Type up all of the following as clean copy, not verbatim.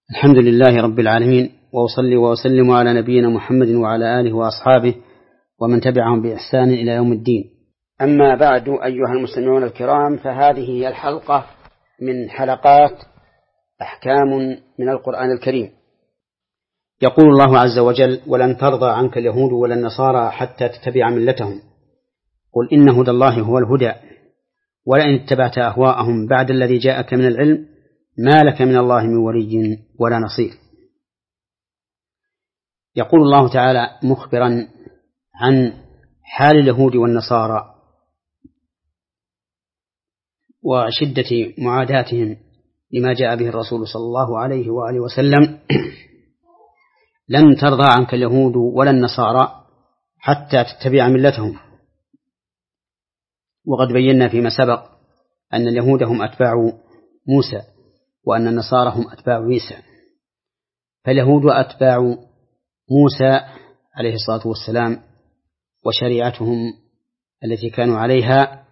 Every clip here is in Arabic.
الحمد لله رب العالمين، وأصلي وأسلم على نبينا محمد وعلى آله وأصحابه ومن تبعهم بإحسان إلى يوم الدين. أما بعد، أيها المستمعون الكرام، فهذه هي الحلقة من حلقات أحكام من القرآن الكريم. يقول الله عز وجل: ولن ترضى عنك اليهود ولا النصارى حتى تتبع ملتهم، قل إن هدى الله هو الهدى، ولئن اتبعت أهواءهم بعد الذي جاءك من العلم ما لك من الله من ولي ولا نصير. يقول الله تعالى مخبرا عن حال اليهود والنصارى وشدة معاداتهم لما جاء به الرسول صلى الله عليه وآله وسلم: لن ترضى عنك اليهود ولا النصارى حتى تتبع ملتهم. وقد بينا فيما سبق أن اليهود هم أتباع موسى، وأن النصارى هم أتباع عيسى. فاليهود أتباع موسى عليه الصلاة والسلام، وشريعتهم التي كانوا عليها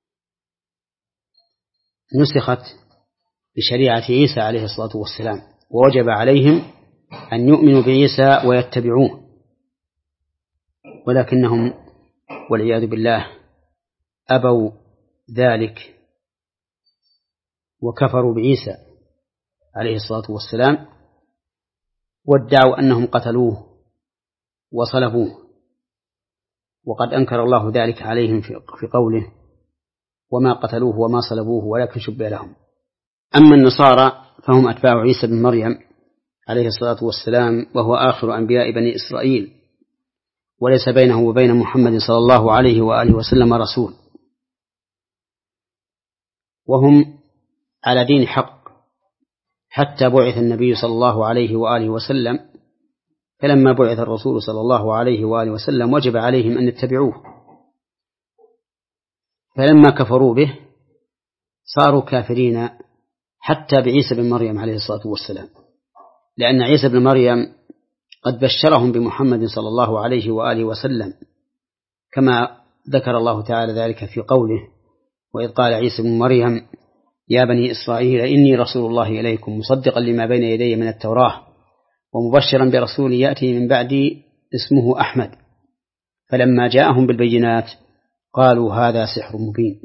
نسخت بشريعة عيسى عليه الصلاة والسلام، ووجب عليهم أن يؤمنوا بعيسى ويتبعوه، ولكنهم والعياذ بالله أبوا ذلك وكفروا بعيسى عليه الصلاة والسلام، وادعوا أنهم قتلوه وصلبوه، وقد أنكر الله ذلك عليهم في قوله: وما قتلوه وما صلبوه ولكن شبه لهم. أما النصارى فهم أتباع عيسى بن مريم عليه الصلاة والسلام، وهو آخر أنبياء بني إسرائيل، وليس بينه وبين محمد صلى الله عليه وآله وسلم رسول، وهم على دين حق حتى بعث النبي صلى الله عليه وآله وسلم. فلما بعث الرسول صلى الله عليه وآله وسلم وجب عليهم أن يتبعوه، فلما كفروا به صاروا كافرين حتى بعيسى بن مريم عليه الصلاة والسلام، لأن عيسى بن مريم قد بشرهم بمحمد صلى الله عليه وآله وسلم، كما ذكر الله تعالى ذلك في قوله: وإذ قال عيسى بن مريم يا بني إسرائيل إني رسول الله إليكم مصدقا لما بين يدي من التوراة ومبشرا برسول يأتي من بعدي اسمه أحمد. فلما جاءهم بالبينات قالوا هذا سحر مبين.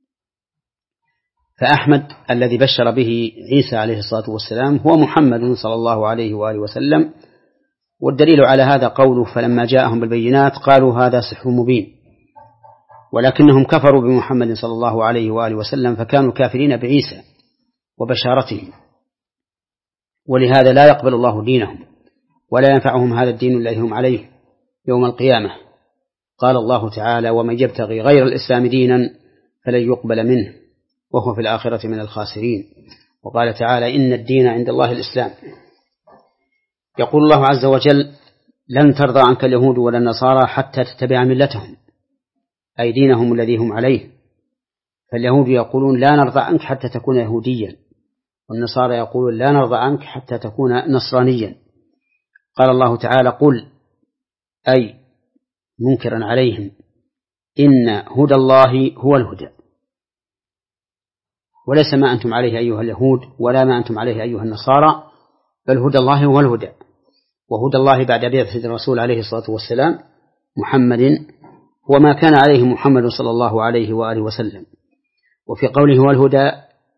فأحمد الذي بشر به عيسى عليه الصلاة والسلام هو محمد صلى الله عليه وآله وسلم، والدليل على هذا قوله: فلما جاءهم بالبينات قالوا هذا سحر مبين، ولكنهم كفروا بمحمد صلى الله عليه وآله وسلم، فكانوا كافرين بعيسى وبشارته، ولهذا لا يقبل الله دينهم ولا ينفعهم هذا الدين الذي هم عليه يوم القيامة. قال الله تعالى: ومن يبتغي غير الإسلام دينا فلن يقبل منه وهو في الآخرة من الخاسرين. وقال تعالى: إن الدين عند الله الإسلام. يقول الله عز وجل: لن ترضى عنك اليهود ولا النصارى حتى تتبع ملتهم، أي دينهم الذي هم عليه. فاليهود يقولون لا نرضى عنك حتى تكون يهوديا، والنصارى يقولون لا نرضى عنك حتى تكون نصرانيا. قال الله تعالى: قل، أي منكرا عليهم: إن هدى الله هو الهدى، وليس ما أنتم عليه أيها اليهود ولا ما أنتم عليه أيها النصارى، بل هدى الله هو الهدى. وهدى الله بعد بعثة الرسول عليه الصلاة والسلام محمد هو ما كان عليه محمد صلى الله عليه وآله وسلم. وفي قوله هو الهدى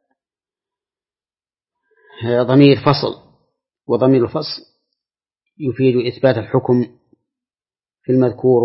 ضمير فصل، وضمير الفصل يفيد إثبات الحكم في المذكور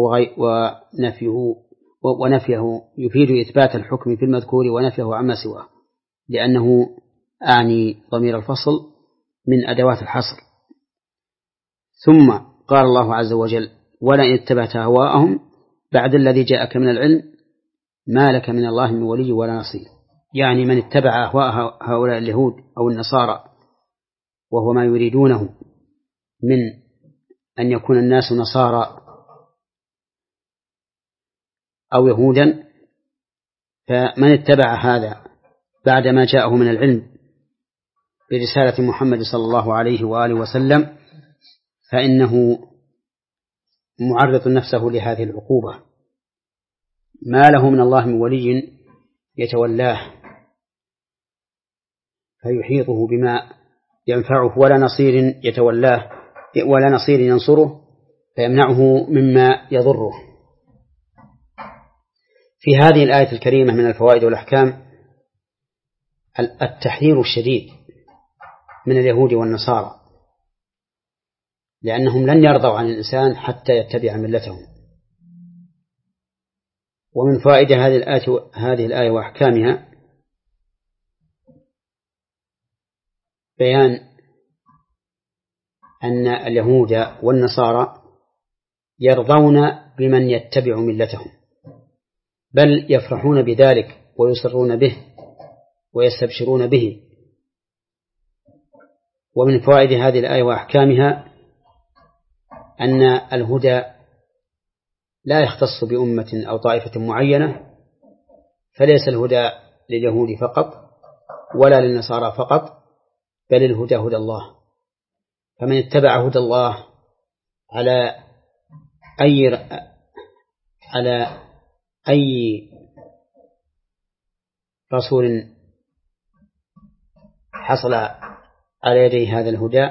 ونفيه يفيد إثبات الحكم في المذكور ونفيه عما سواه، لأنه أعني ضمير الفصل من أدوات الحصر. ثم قال الله عز وجل: ولئن اتبعت أهواءهم بعد الذي جاءك من العلم ما لك من الله من ولي ولا نصير. يعني من اتبع أهواء هؤلاء اليهود أو النصارى وهو ما يريدونه من أن يكون الناس نصارى أو يهودا، فمن اتبع هذا بعد ما جاءه من العلم برسالة محمد صلى الله عليه وآله وسلم فإنه معرض نفسه لهذه العقوبة، ما له من الله من ولي يتولاه فيحيطه بما ينفعه ولا نصير يتولاه ولا نصير ينصره فيمنعه مما يضره. في هذه الآية الكريمة من الفوائد والأحكام التحذير الشديد من اليهود والنصارى، لأنهم لن يرضوا عن الإنسان حتى يتبع ملتهم. ومن فوائد هذه الآية وأحكامها بيان أن اليهود والنصارى يرضون بمن يتبع ملتهم، بل يفرحون بذلك ويصرون به ويستبشرون به. ومن فوائد هذه الآية وأحكامها أن الهدى لا يختص بأمة أو طائفة معينة، فليس الهدى لليهود فقط ولا للنصارى فقط، بل الهدى هدى الله. فمن اتبع هدى الله على أي رسول حصل على يدي هذا الهدى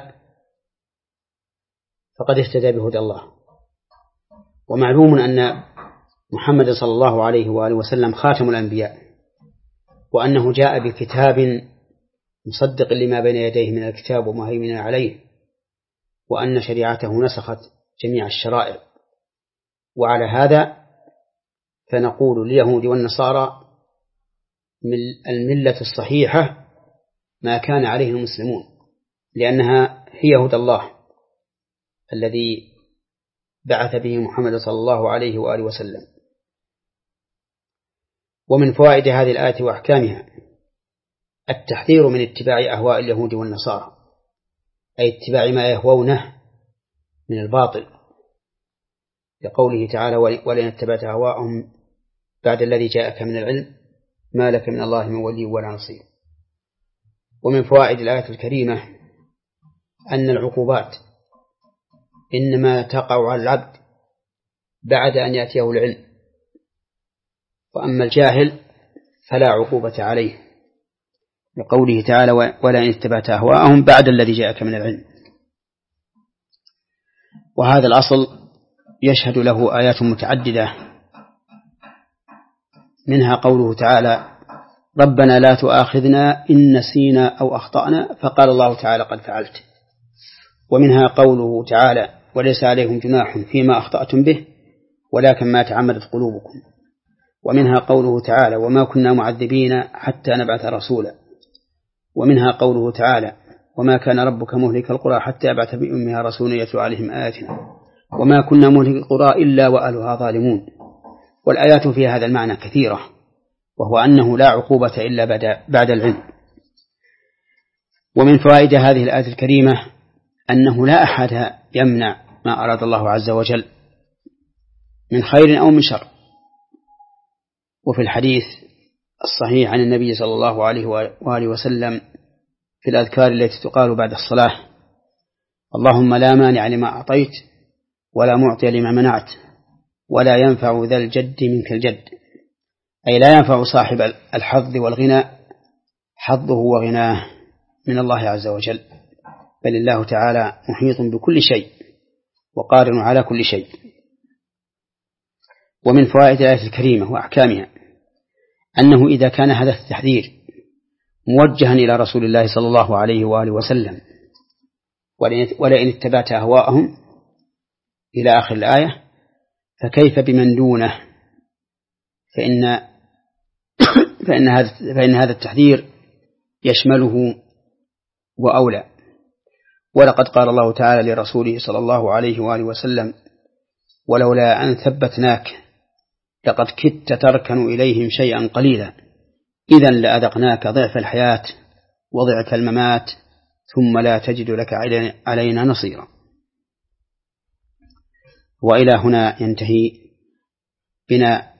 فقد اهتدى بهدى الله. ومعلوم أن محمد صلى الله عليه وآله وسلم خاتم الأنبياء، وأنه جاء بكتاب مصدق لما بين يديه من الكتاب ومهيمن عليه، وأن شريعته نسخت جميع الشرائع. وعلى هذا فنقول لليهود والنصارى من الملة الصحيحة ما كان عليه المسلمون، لأنها هي هدى الله الذي بعث به محمد صلى الله عليه وآله وسلم. ومن فوائد هذه الآية وأحكامها التحذير من اتباع أهواء اليهود والنصارى، أي اتباع ما يهوونه من الباطل، لقوله تعالى ولئن اتبعت أهواءهم بعد الذي جاءك من العلم ما لك من الله من ولي ولا نصير. ومن فوائد الآية الكريمة أن العقوبات إنما تقع على العبد بعد أن يأتيه العلم، وأما الجاهل فلا عقوبة عليه، لقوله تعالى ولئن اتبعت أهواءهم بعد الذي جاءك من العلم. وهذا الأصل يشهد له آيات متعددة، منها قوله تعالى ربنا لا تؤاخذنا إن نسينا أو أخطأنا، فقال الله تعالى قد فعلت. ومنها قوله تعالى وليس عليكم جناح فيما أخطأتم به ولكن ما تعمدت قلوبكم. ومنها قوله تعالى وما كنا معذبين حتى نبعث رسولا. ومنها قوله تعالى وما كان ربك مهلك القرى حتى يبعث بأمها رسولا يتلو عليهم آياتنا وما كنا مهلك القرى إلا وأهلها ظالمون. والآيات في هذا المعنى كثيرة، وهو أنه لا عقوبة إلا بعد العلم. ومن فوائد هذه الآية الكريمة أنه لا أحد يمنع ما أراد الله عز وجل من خير أو من شر. وفي الحديث الصحيح عن النبي صلى الله عليه وآله وسلم في الأذكار التي تقال بعد الصلاة اللهم لا مانع لما أعطيت ولا معطي لما منعت ولا ينفع ذا الجد منك الجد، أي لا ينفع صاحب الحظ والغنى حظه وغناه من الله عز وجل، بل الله تعالى محيط بكل شيء وقادر على كل شيء. ومن فوائد الآية الكريمة وأحكامها أنه إذا كان هذا التحذير موجها إلى رسول الله صلى الله عليه وآله وسلم ولئن اتبعت أهواءهم إلى آخر الآية، فكيف بمن دونه؟ فإن هذا التحذير يشمله وأولى. ولقد قال الله تعالى لرسوله صلى الله عليه وآله وسلم ولولا أن ثبتناك لقد كدت تركن إليهم شيئا قليلا إذن لأذقناك ضعف الحياة وضعف الممات ثم لا تجد لك علينا نصيرا. وإلى هنا ينتهي بنا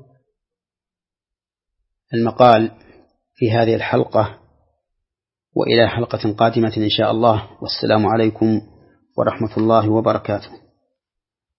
المقال في هذه الحلقة، وإلى حلقة قادمة إن شاء الله، والسلام عليكم ورحمة الله وبركاته.